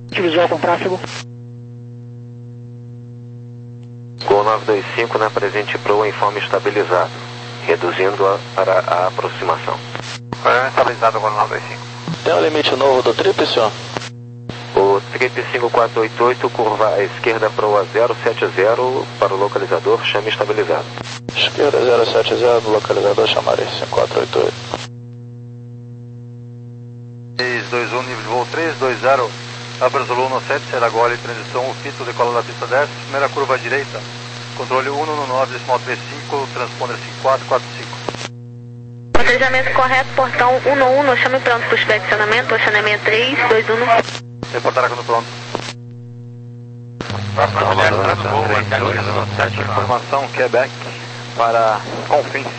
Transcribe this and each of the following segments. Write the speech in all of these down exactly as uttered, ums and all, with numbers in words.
Visual com tráfego. Gol nove dois cinco na presente proa em forma estabilizado, reduzindo-a para a aproximação. Foi estabilizado Gol nove dois cinco. Tem um limite novo do trip, senhor? O trip cinco quatro oito oito, curva à esquerda proa zero sete zero para o localizador, chame estabilizado. Esquerda zero sete zero do localizador, chamarei cinco quatro oito oito. três dois um, nível de voo três dois zero, Abra Zulu um sete, será gole, transição, o fito, decola da pista dez, primeira curva à direita, controle um um nove, decimal três cinco, transponder cinco quatro quatro cinco. Planejamento correto, portão um um, chame pronto para o inspecionamento, Oceania sessenta e três, dois um. Reportar quando pronto. Informação, Quebec, para Confins.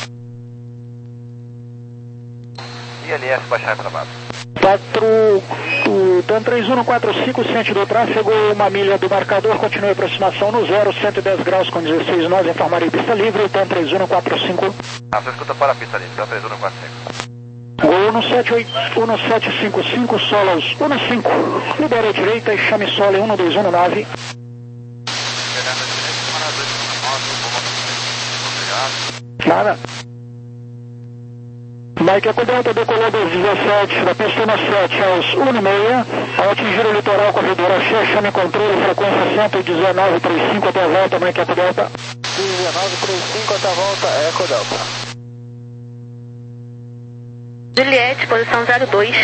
I L S baixar para baixo. quatro, o TAM três um quatro cinco, ciente do tráfego, uma milha do marcador, continue a aproximação no zero, cento e dez graus com dezesseis nós, informarei pista livre, TAM três um quatro cinco. Ah, você escuta para a pista livre, TAM três um quatro cinco. Gol um sete cinco cinco, solos um cinco, libere a direita e chame sole um dois um nove. Nada. Mike Ecodelta decolou das dezessete, da pista sete aos um e meia, ao atingir o litoral corredor Axé, chame controle, frequência cento e dezenove trinta e cinco até a volta, Mike Ecodelta. dezenove trinta e cinco até a volta, Ecodelta. Juliette, posição zero dois.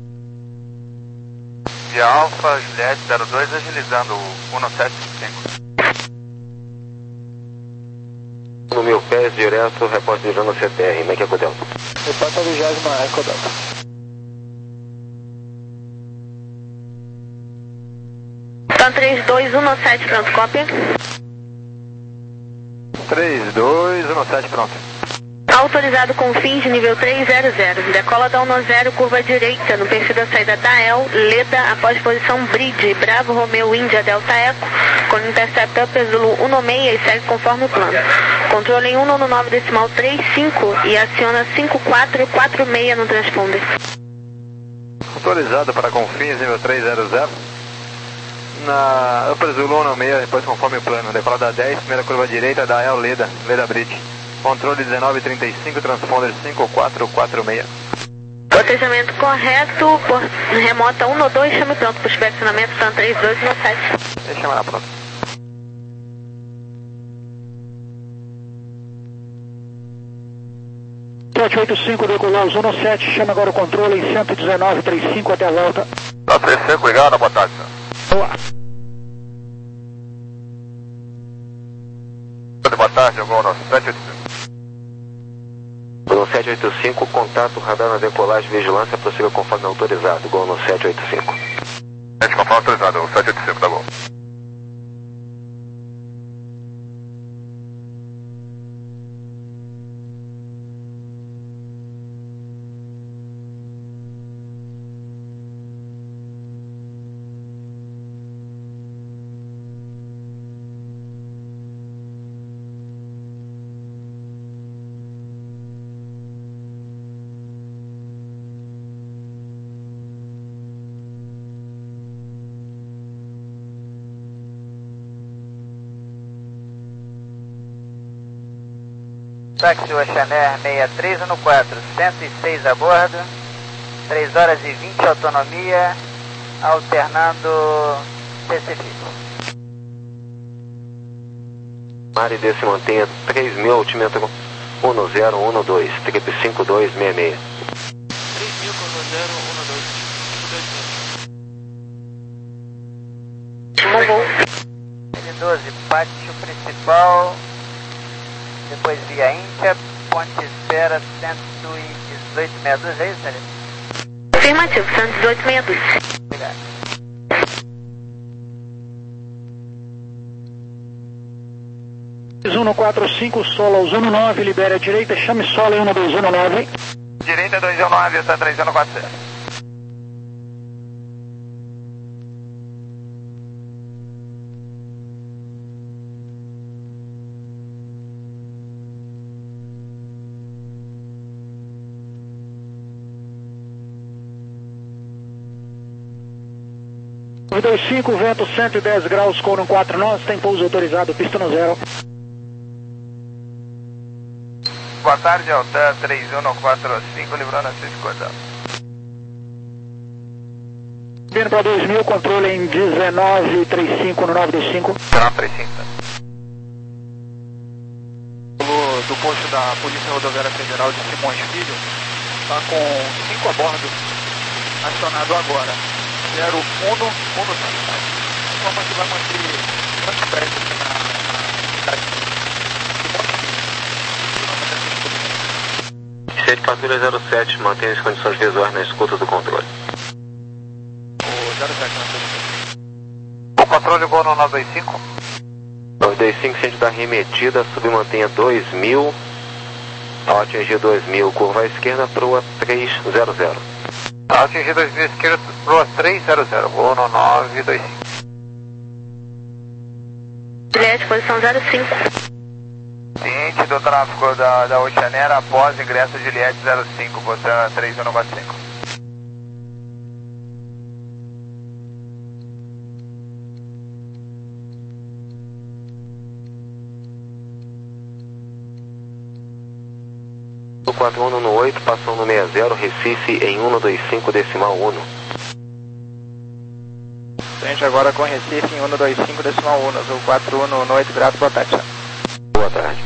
Via Alfa, Juliette zero dois, agilizando o um sete cinco. No mil pés, direto, repórter de C T R, Mike Ecodelta. Reporta a vigésima Ecodelta. TAM três dois um sete, pronto, cópia. três dois um sete, pronto. Autorizado com fins de nível três zero zero. Decola da um zero, curva direita, no perfil da saída da El, Leda, após posição Bridge, Bravo, Romeo, Índia, Delta Eco, com intercept Upper Zulu um seis e segue conforme o plano. Controle em um nove decimal três cinco e aciona cinco quatro quatro seis no transponder. Autorizado para Confins, nível três zero zero. Na Upper Zulu um seis, depois conforme o plano. Decola da dez, primeira curva direita da El, Leda, Leda Bridge. Controle dezenove trinta e cinco, transponder cinco quatro quatro seis. Protejamento correto, por remota um dois, chame pronto para o inspecionamento, TAM três dois um sete. Deixa eu chamar pronto. sete oito cinco, decolou aos um sete, chama agora o controle em cento e dezenove trinta e cinco até a volta. Tá três cinco, ligado, boa tarde, senhor. Boa. Boa tarde, Gol sete oito cinco. Gol sete oito cinco, contato, radar na decolagem, vigilância, prossiga conforme autorizado, Gol no sete oito cinco. Gente, conforme autorizado, sete oito cinco, tá bom. Táxi Oceaner sessenta e três um quatro, cento e seis a bordo, três horas e vinte autonomia, alternando P C F. Mari desse mantenha três mil, altímetro um zero um dois, trip cinco dois seis seis. três mil com um zero um dois, cinco dois seis. L doze, pátio principal, depois via Índia, ponte espera cento e dezoito sessenta e dois, é isso, Sérgio? Afirmativo, cento e dezoito sessenta e dois. Obrigado. um quatro cinco, solo aos um nove, libere a direita, chame solo em um dois um nove. Direita dois um nove, tá três um quatro zero. dois cinco, vento cento e dez graus, coro quatro nós, tem pouso autorizado, pista no zero. Boa tarde, Alta três um quatro cinco, livrando a seis cortado. Vindo para dois mil, controle em dezenove trinta e cinco no nove dois cinco. dezenove trinta e cinco. Do posto da Polícia Rodoviária Federal de Simões Filho, está com cinco a bordo, acionado agora. zero um um cinco. Informa que vai manter transferência aqui na, na cidade de Simões Filho. Sede Patrulha zero sete, mantém as condições visuais na escuta do controle. O zero sete, nove dois cinco. O controle voo no nove dois cinco. nove dois cinco, sentido da remetida, submantenha dois mil, ao atingir dois mil, curva à esquerda, proa trezentos. Ao atingir dois mil, esquerda, proa trezentos, voo no nove dois cinco. Juliette, posição zero cinco. Ciente do tráfego da, da Oceanair após ingresso Juliette zero cinco, botando três um quatro cinco. quatro um no oito, passando no sessenta, Recife em cento e vinte e cinco decimal um. Frente agora com Recife em cento e vinte e cinco decimal um, azul quatro um no oito, grato, boa tarde. Boa tarde.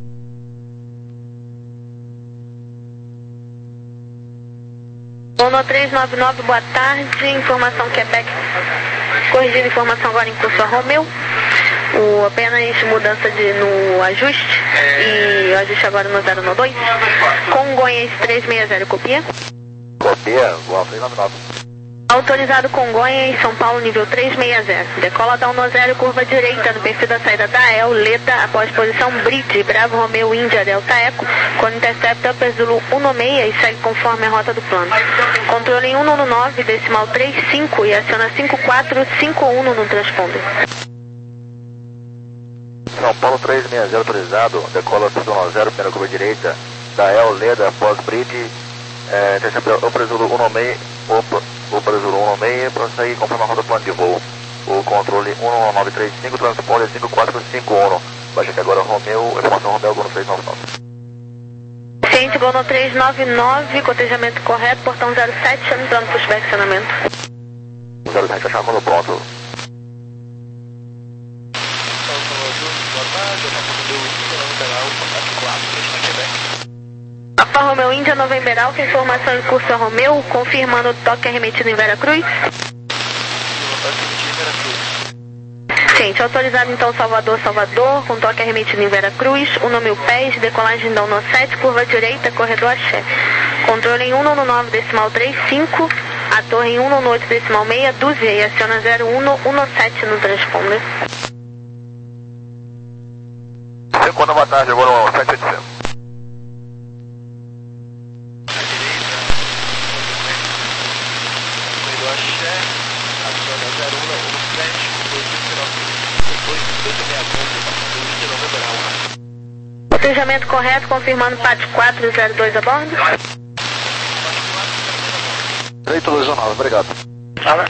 Ono três nove nove, boa tarde, informação Quebec, corrigindo informação agora em curso a Romeu. O, apenas mudança de, no ajuste, e o ajuste agora no zero no dois. Congonhas três seis zero, copia. Copia, Golf três nove nove. Autorizado Congonhas, São Paulo, nível três seis zero. Decola da um zero, curva direita no perfil da saída da E L, Leda, após posição Bridge, Bravo Romeo Índia Delta Eco, com intercepta Zulu um seis e segue conforme a rota do plano. Controle em cento e nove, decimal trinta e cinco e aciona cinco quatro cinco um no transponder. São Paulo três seis zero autorizado, decola cinco zero, primeira curva direita, da E L, Leda, após Bridge, é, intercepta o Zulu um seis, o Zulu um seis, prossegue conforme a rota do plano de voo. O controle um nove três cinco, transponder cinco quatro cinco um, baixa aqui agora Romeu, informação Romeu, Gono três nove nove. Ciente, Gono três nove nove, cotejamento correto, portão zero sete, entrando para o inspecionamento. zero sete, achar quando pronto. Alfa Romeo Índia November Alfa, informação em curso a Romeu, confirmando o toque arremetido em Veracruz. Ciente, autorizado então Salvador, Salvador, com toque arremetido em Veracruz, um mil pés, decolagem da um sete, curva direita, corredor axé. Controle em cento e nove decimal trinta e cinco, a torre em cento e oito decimal seis, dúzia e aciona zero um um sete no transponder. Segunda, boa tarde, agora o sete oitocentos. Cotejamento correto, confirmando P A T quatro zero dois a bordo. três dois um nove, obrigado. Fala.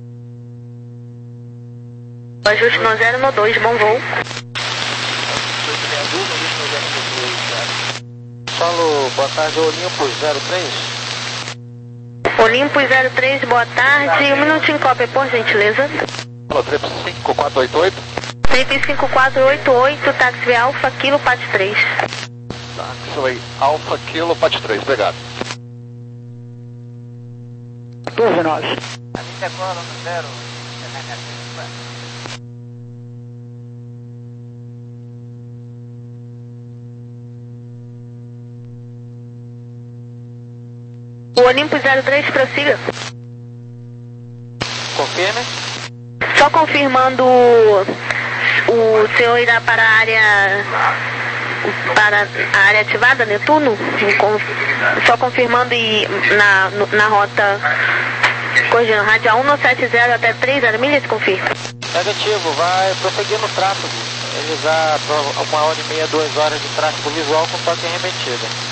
Ajuste no zero no dois, bom voo. Falo, boa tarde, Olimpo zero três. Olimpo zero três, boa tarde. Um minutinho cópia, por gentileza. Fala, trip cinco quatro oito oito. Trip cinco quatro oito oito, táxi Alfa, Kilo, P A T três. Táxi Alfa, Kilo, P A T três, obrigado. doze nós. A gente decola no zero. O Olimpo zero três, prossiga. Confirme. Só confirmando, o senhor irá para a área, para a área ativada, Netuno? Só confirmando e na, na rota, corrigindo, radial um sete zero até três zero milhas, confirma. Negativo, vai prosseguir no tráfego. Realizar uma hora e meia, duas horas de tráfego visual com toque arremetido.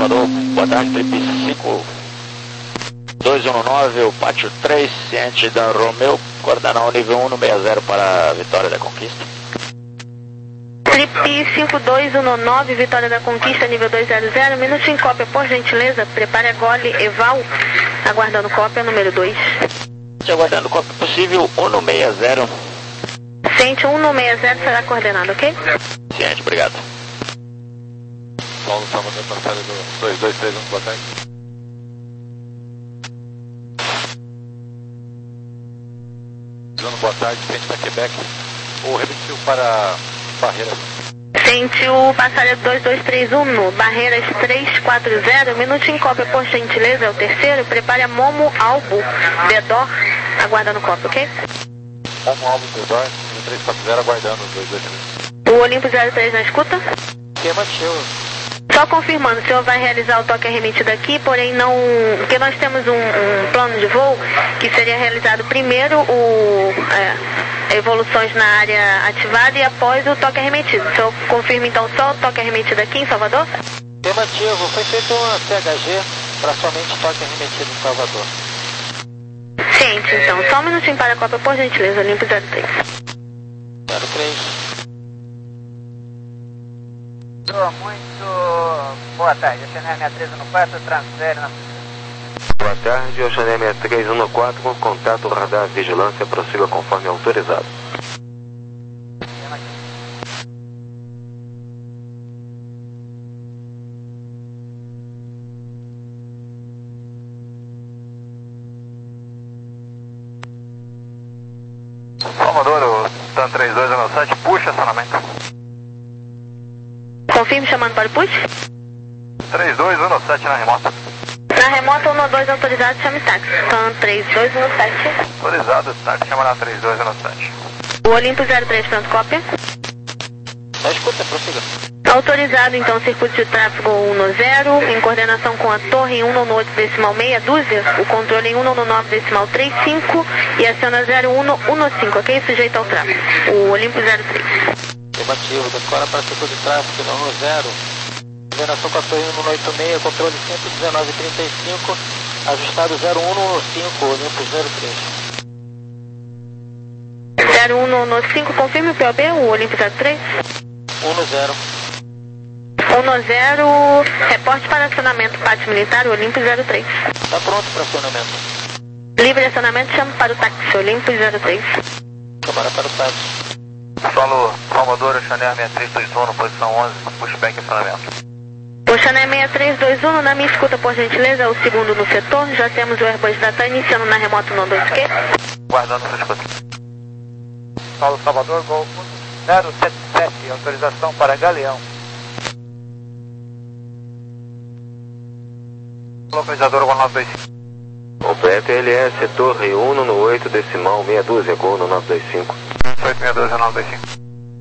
Salvador, boa tarde, Felipe cinco dois um nove, o pátio três, ciente da Romeu, coordenar o nível um no seis zero para a Vitória da Conquista. Felipe cinco dois um nove, Vitória da Conquista, nível dois zero zero, minuto em cópia, por gentileza, prepare a gole, Eval, aguardando cópia, número dois. Aguardando cópia possível, um no seis zero. Ciente um no seis zero será coordenado, ok? Ciente, obrigado. Paulo Salvador, passagem do dois dois três um, boa tarde. Dizendo boa tarde, ciente da Quebec, ou repetiu para Barreiras. Ciente o passageiro dois dois três um no Barreiras três quatro zero, minuto em cópia, por gentileza, é o terceiro, prepare a Momo Albo, Bedor, aguardando cópia, ok? Momo Albo, Bedor, três quatro zero, aguardando os dois dois três. O Olimpo zero três na escuta? Esquema tio. Só confirmando, o senhor vai realizar o toque remetido aqui, porém não... Porque nós temos um, um plano de voo que seria realizado primeiro o, é, evoluções na área ativada e após o toque remetido. O senhor confirma então só o toque remetido aqui em Salvador? Afirmativo, foi feito um C H G para somente toque remetido em Salvador. Ciente, então. Só um minutinho para a cópia, por gentileza, Olimpo zero três. zero três. Muito boa tarde, Oceaneia sessenta e três um quatro, transfere na... Boa tarde, Oceaneia sessenta e três um quatro, com contato radar vigilância, prossiga conforme autorizado. Salvador, o TAN três dois um sete, puxa acionamento. Confirme chamando para o push? três dois um sete na remota. Na remota, um dois autorizado, chame táxi. TAN três dois um sete. Autorizado, táxi, chama na três dois um sete. O Olimpo zero três, pronto, cópia. Na escuta, prossiga. Autorizado, então, circuito de tráfego um zero, em coordenação com a torre um nove oito decimal meia dúzia, o controle em um nove decimal trinta e cinco e aciona zero um um cinco, ok? Sujeito ao tráfego. O Olimpo zero três. Afirmativo, decora para circuito de tráfego no um zero. Coordenação com a torre um oito seis, controle cento e dezenove trinta e cinco, ajustado zero um um cinco, Olimpo zero três. zero um um cinco, confirme o P O B, o Olimpo zero três. um zero. um zero, reporte para acionamento pátio militar, Olimpo zero três. Está pronto para acionamento. Livre acionamento, chama para o táxi, Olimpo zero três. Chamara para o táxi. Solo Salvador, Oceaneia sessenta e três dois um, posição onze, pushback acionamento. Oceaneia sessenta e três dois um, na minha escuta, por gentileza, é o segundo no setor, já temos o Airbus Data iniciando na remota no dois Q. Guardando sua escuta. Solo Salvador, Gol zero sete sete, autorização para Galeão. Localizador um nove dois cinco. O P P L S, torre um no oito decimal meia dúzia, gol no nove dois cinco. oito seis dois, nove dois cinco.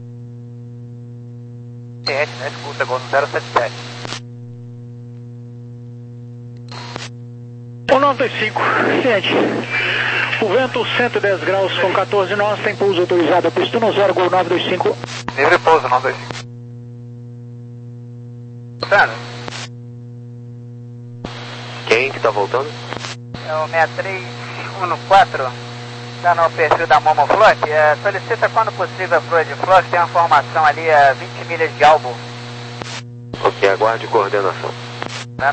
Ciente, na escuta, Gol zero sete sete. um nove dois cinco, ciente. O vento cento e dez graus com quatorze nós, tem pouso autorizado, pista no zero, Gol nove dois cinco. Livre pouso, nove dois cinco. Sano, Quem que tá voltando? é o sessenta e três um quatro, está no perfil da Momo Float, é, solicita quando possível a Float Float, tem uma formação ali a vinte milhas de albo. Ok, aguarde coordenação. Né?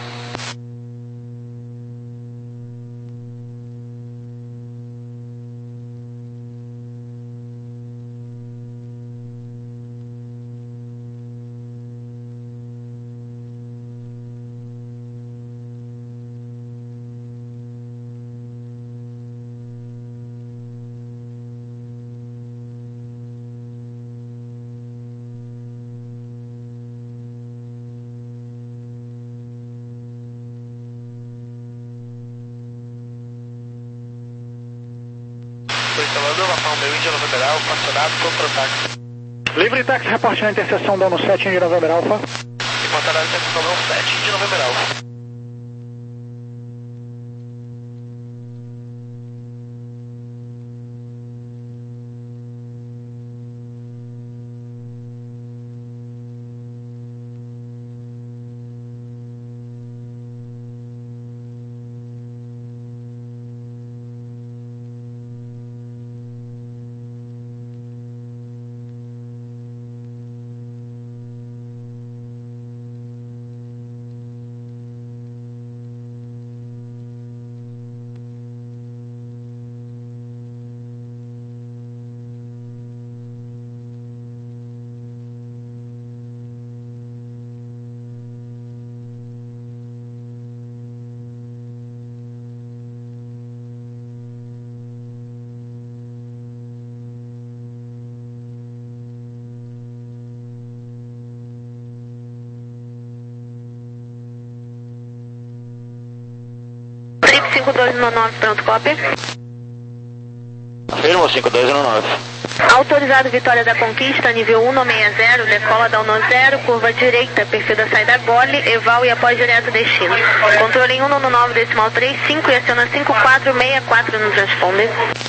Salvador, Lapão, meu Índia November Alfa, acionado, pronto para o táxi. Livre táxi, reporte na interseção da sete, Índia November Alfa. Encontrar a interseção da sete, Índia November Alfa. cinco dois um nove, pronto, cópia. Afirmo, cinco dois um nove. Autorizado Vitória da Conquista, nível um seis zero, decola da um zero, curva direita, perfil da saída Gole, eval e após direto destino. Controle em um nove decimal três cinco e aciona cinco quatro seis quatro no transponder.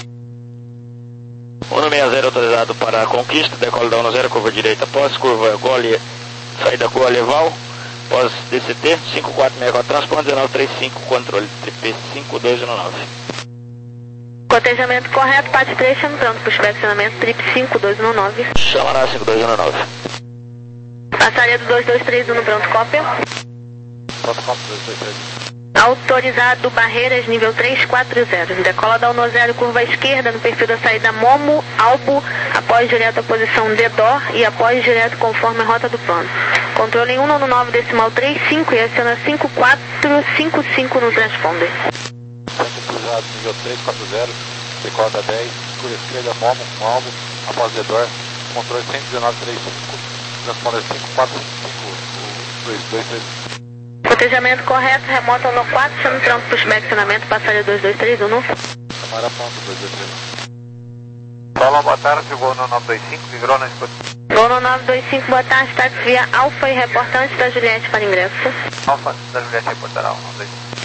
um seis zero autorizado para a Conquista, decola da um zero, curva direita após, curva Gole, saída Gole, eval, pós D C T, cinco quatro seis quatro, transponder nove três cinco, controle tripé cinco dois um nove. Cotejamento correto, P A T três, chama pronto para o inspecionamento, trip cinco dois um nove. Chamará cinco dois um nove. Passaria do dois dois três um, pronto, cópia. Pronto, cópia, dois dois três um. Autorizado Barreiras, nível três quatro zero. Decola da um zero, curva esquerda, no perfil da saída Momo, Albo, após direto a posição D D O R e após direto conforme a rota do plano. Controle em um nove decimal três cinco e aciona cinco quatro cinco cinco no transponder. Centro cruzado, nível três quatro zero, decola da dez, curva esquerda, Momo, com Albo, após D D O R, controle cento e dezenove três cinco, transponder cinco quatro cinco, dois dois três. Cotejamento correto, remota no quatro, chama pronto para o inspecionamento, passaria dois dois três um. Chamara ponto, dois dois três um. Fala, boa tarde, voo no nove dois cinco, migrou na escuta. Voo no nove dois cinco, boa tarde, táxi via Alfa e reportante da Juliette para ingresso. Alfa, da Juliette reportará, nove dois cinco.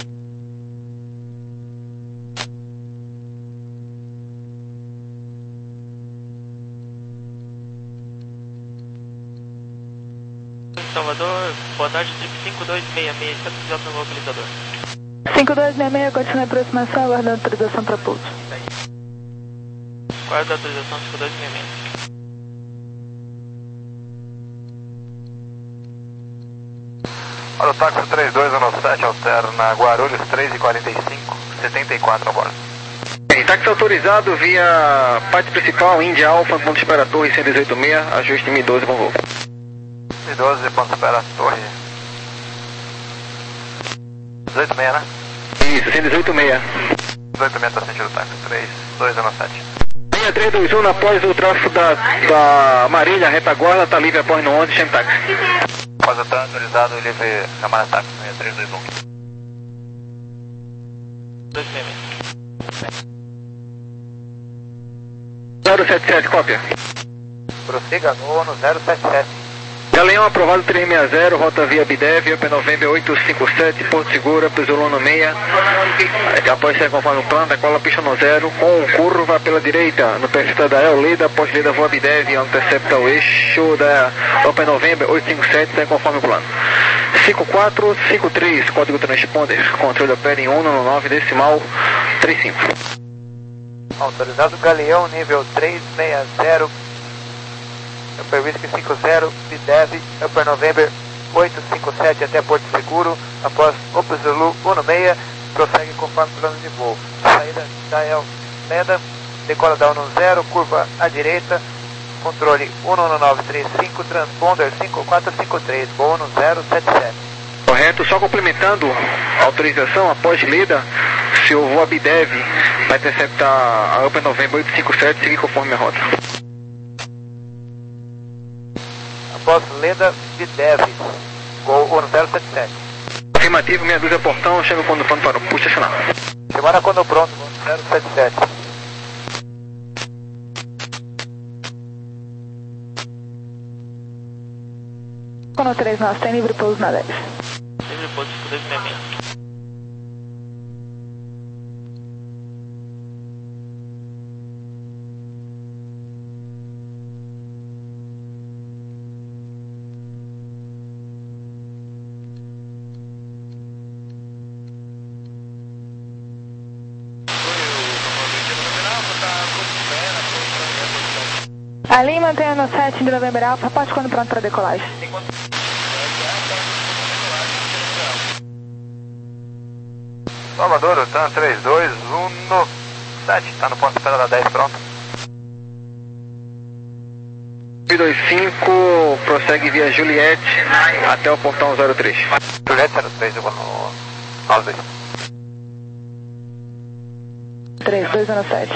Salvador, boa tarde, trip cinco dois seis seis, está precisando no localizador. cinco dois seis seis, continua a aproximação, aguardando autorização para pouso. Qual é a autorização cinco dois seis seis? Olha o táxi três dois um sete, alterna Guarulhos três e quarenta e cinco, setenta e quatro a bordo. Táxi autorizado via parte principal, Índia Alfa, ponto de espera Torre cento e dezoito seis, ajuste M doze com voo. M doze, ponto espera Torre. dezoito seis, né? Isso, cento e dezoito seis. dezoito seis está sentindo o táxi três dois um sete. Linha três dois um, após o tráfego da, da Marília, retaguarda, está livre após no onze, chama táxi. Após o trânsito autorizado, livre Camara táxi, linha três dois um. dois seis seis. zero sete sete, cópia. Prossiga no, no zero sete sete. Galeão aprovado três seis zero, rota via Bidev, P November oito cinco sete, Porto Segura, Pisolano seis. Após ser conforme o plano, decola pista no zero, com curva pela direita, no perfil da El Leda, após Leda voa Bidev, intercepta o eixo da P November oito cinco sete, ser conforme o plano. cinco quatro cinco três, código transponder, controle da P L em um nove decimal três cinco. Autorizado Galeão, nível três seis zero. Upper Whisky cinco zero, Bidev, Upper November oito cinco sete até Porto Seguro, após Opus Zulu um seis, prossegue conforme plano de voo. Saída da El Leda, decola da um zero, curva à direita, controle um nove três cinco, transponder cinco quatro cinco três, voo um zero sete sete. Correto, só complementando a autorização após Leda, se o voo Bidev vai interceptar a Upper November oito cinco sete, seguir conforme a rota. Após Leda, Bidev, gol um zero sete sete. Afirmativo, meia dúzia portão, chega quando pronto para o puxa estacionar. Chamara quando pronto, um zero sete sete. Quando três nove, tem livre pouso na dez. Livre pouso cinco dois seis seis. A linha mantém no sete de November Alfa, pode quando pronto para decolagem. Salvador, Utan três dois um sete, está no ponto de espera da dez, pronto. dois cinco, prossegue via Juliette até o portão zero três. Juliette zero três, eu vou no nove dois. três dois um sete.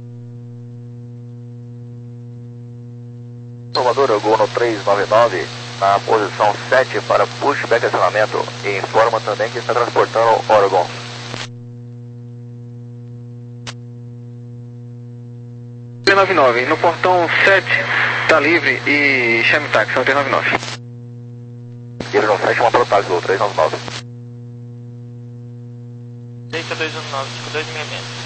Salvador, eu vou no três nove nove, Na posição sete para pushback e acionamento. E informa também que está transportando Oregon. três nove nove, no portão sete, tá livre e chame táxi, no três nove nove. Ele não fecha uma para o táxi do três nove nove. Delta dois um nove, cinco dois seis seis.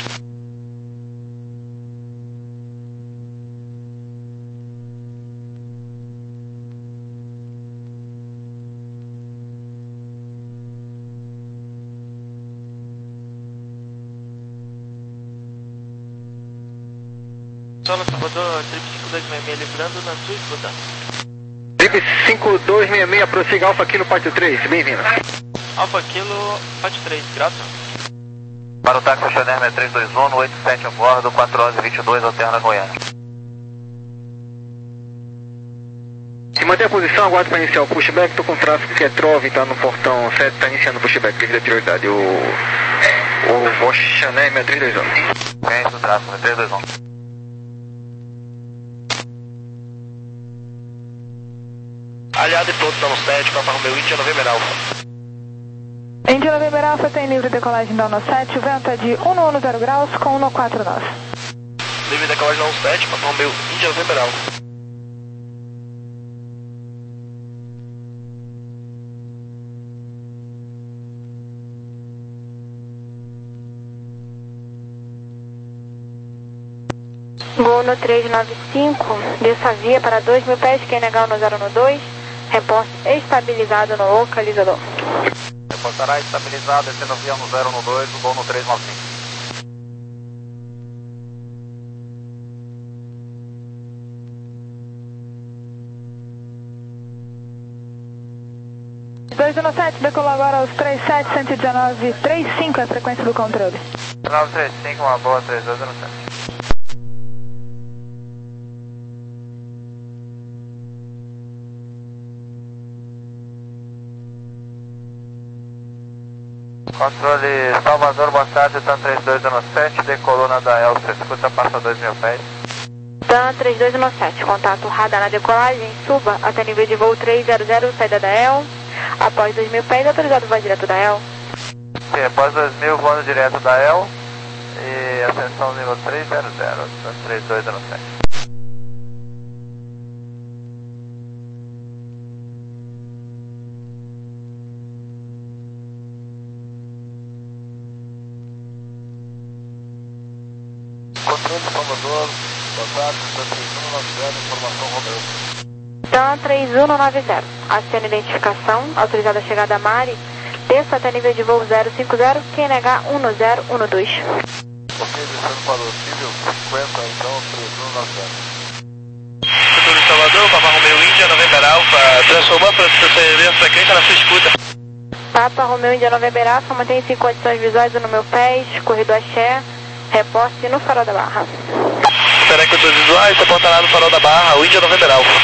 Solo Salvador, trip cinco dois seis seis, livrando na sua escuta. Trip cinco dois seis seis, prossiga Alfa Kilo Pátio três, bem-vindo. Alfa Kilo Pátio três, grato. Para o táxi Oceaner seis três dois um, no oito sete a bordo, quatro horas e vinte e dois, alterna Goiânia. Se manter a posição, aguardo para iniciar o pushback, estou com tráfego que é Trove, está no portão sete, está iniciando o pushback, devido à prioridade. O, o Oceaner seis três dois um. Quem é esse tráfego, seis três dois um? Aliado e pronto, dá no sete, Papa Romeo Índia November Alpha. Índia November Alpha tem livre decolagem da no sete, o vento é de um zero graus com um quatro nove. Livre decolagem da sete, Papa Romeo Índia November Alpha. Gol no três nove cinco, desça via para dois mil pés, quem negar no zero um dois, reporte estabilizado no localizador. Reportará estabilizado, descendo via no zero um dois, o gol no três nove cinco. dois um sete, decolou agora aos três sete, cento e dezenove, trinta e cinco é a frequência do controle. nove três cinco, uma boa, três dois um sete. Controle Salvador, boa tarde, TAM três dois um sete, decolou na da Elsa, escuta, passa dois mil pés. TAM três dois um sete, contato radar na decolagem, suba até nível de voo três zero zero, saída da E L, após dois mil pés, autorizado voar direto da E L. Sim, após dois mil, voando direto da E L, e ascensão nível três zero zero, TAM três dois um sete. Controle Salvador, boa tarde, TAM três um nove zero, informação Romeu. TAM três um nove zero, acena identificação, autorizada a chegada a Mari, desça até nível de voo zero cinco zero, quem negar um zero um dois. Ok, descendo para o cível cinquenta, então, três um nove zero. Controle Salvador, Papa Romeo Índia November Alpha, transformando para a frequência na sua escuta. Papa Romeo Índia November Alpha, mantém-se em condições visuais no meu pés, corredor axé, reporte no farol da Barra. Será que eu estou visuais? Reportará no farol da Barra, o Índia November Alpha.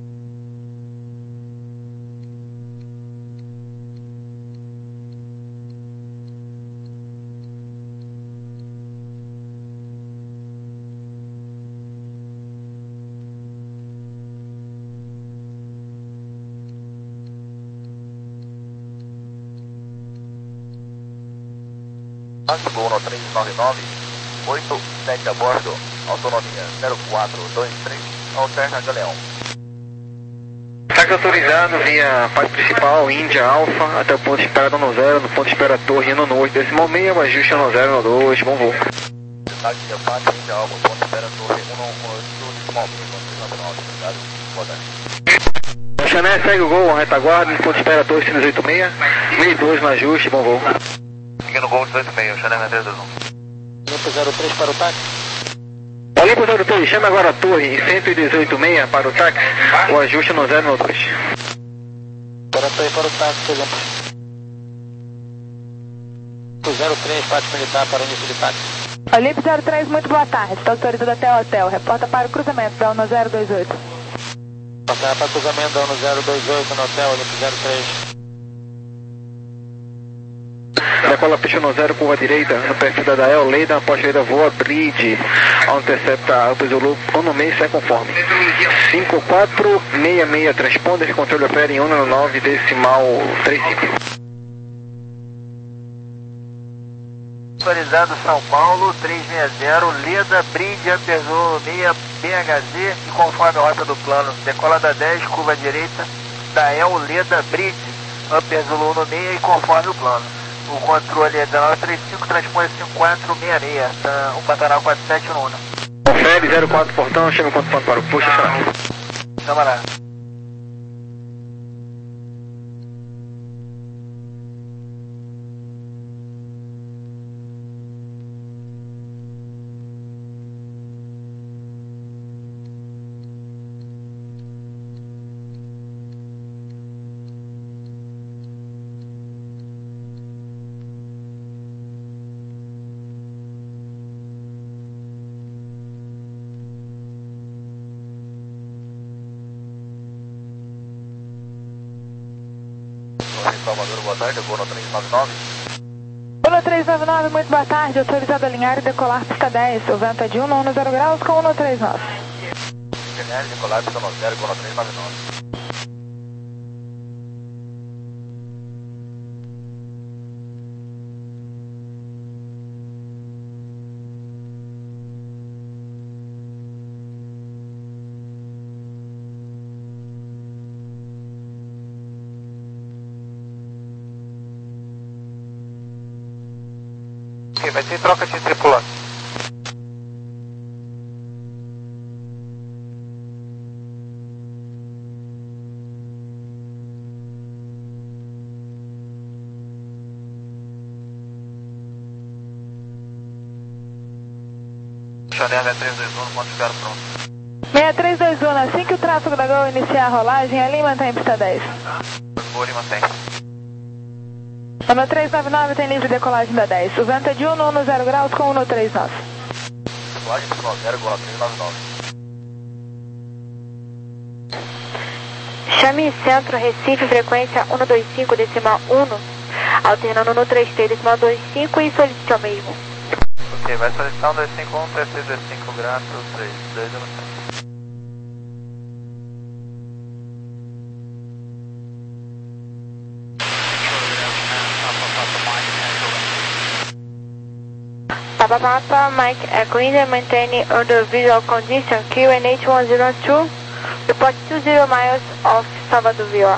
Gol no três nove nove, oito sete a bordo, autonomia zero quatro dois três, alterna Galeão. Táxi autorizado via parte principal, Índia Alfa, até o ponto de espera no zero, no ponto de espera Torre no oito, decimal meio, ajuste no zero, no dois, bom voo. Táxi de parte, Índia Alfa, ponto de espera Torre um oito, decimal meio, três nove nove, obrigado, boa tarde. Chanel segue o gol, retaguarda, no ponto de espera Torre seis oito seis, mil e dois no ajuste, bom voo. Fica no gol dois seis, Chanel três dois um. Limpo zero três para o táxi. Olimpo zero três, chama agora a torre em cento e dezoito seis para o táxi, o ajuste no zero no dois. Para a torre para o táxi, por exemplo. zero três, parte militar para o início de táxi. Olimpo zero três, muito boa tarde, está autorizado até o hotel, reporta para o cruzamento da UNO zero dois oito. Passar para o cruzamento da UNO zero dois oito no hotel, Olimpo zero três. decola pista no zero, curva direita, no perfil da Dael, Leida, após Leida voa, bridge, ao intercepta Alpha Zulu, um no meio, sai conforme. cinco quatro seis seis, transponder, controle opera em um no nove, decimal trinta e cinco. Autorizado São Paulo, trezentos e sessenta, Leda, bridge, Upper seis, B H Z, e conforme a rota do plano, decola da dez, curva direita, Dael, Leda, bridge, Upper Zulu um no meio e conforme o plano. O controle é dezenove trinta e cinco, transpõe cinco quatro seis seis, tá, o Pantanal quatro sete no Uno. Confere, zero quatro portão, chama o ponto para o puxa, será? Chama lá. Salvador, boa tarde, Uno três nove nove. Uno três nove nove, muito boa tarde, autorizado a alinhar e decolar pista dez, o vento é de um no zero graus com Uno três nove. Alinhar e decolar pista no zero com Uno três nove nove. Vai ter troca de tripulante. Chanel seis três dois um, ponto ficar pronto. seis três dois um, assim que o tráfego da Gol iniciar a rolagem, ali mantém pista dez. Boa, ali mantém. Uno três nove nove tem livre decolagem da dez. O vento é de um no zero graus com Uno três nove. Decolagem pista no zero, Uno três nove nove. Chame Centro Recife, frequência um dois cinco, decimal um, alternando no três três, decimal dois cinco e solicite ao mesmo. Ok, vai solicitar um dois cinco um, três três dois cinco, graças, três dois zero sete. Papa Papa, Mike Echo India, maintaining under visual condition, Q N H one zero two, report two zero miles off Salvador Viola.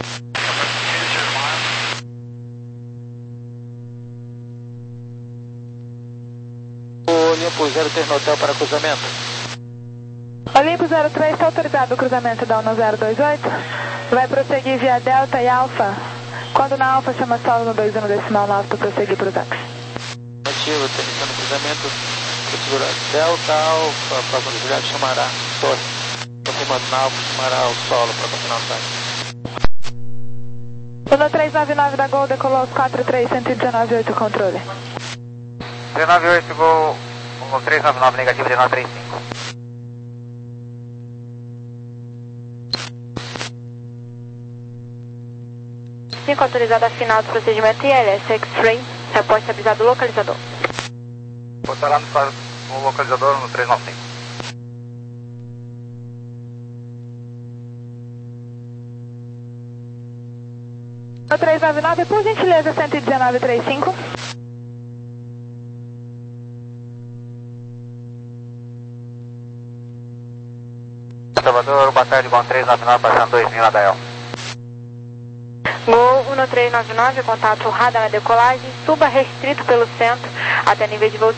Olimpo zero três no hotel para cruzamento. Olimpo zero três está autorizado o cruzamento da Uno zero dois oito. Vai prosseguir via Delta e Alfa. Quando na Alfa chama solo no dois um decimal nove para prosseguir para o táxi. Ativo, está iniciando o cruzamento. Segura Delta, Alfa, para quando Juliano chamará. Torre. Confirmando na Alfa, chamará o solo para continuar o táxi. Uno três nove nove da Gol decolou aos quatro três, um um nove oito, controle. três nove oito, Gol, Uno três nove nove, negativo, três nove três cinco. cinco autorizada a final do procedimento I L S X-Ray, reposta avisado localizador. Vou estar lá no, no localizador no três nove cinco. No três nove nove, por gentileza, cento e dezenove trinta e cinco. Salvador, boa tarde, Gol três nove nove, passando dois mil na Dael. Gol um três nove nove, contato radar na decolagem, suba restrito pelo centro até nível de voo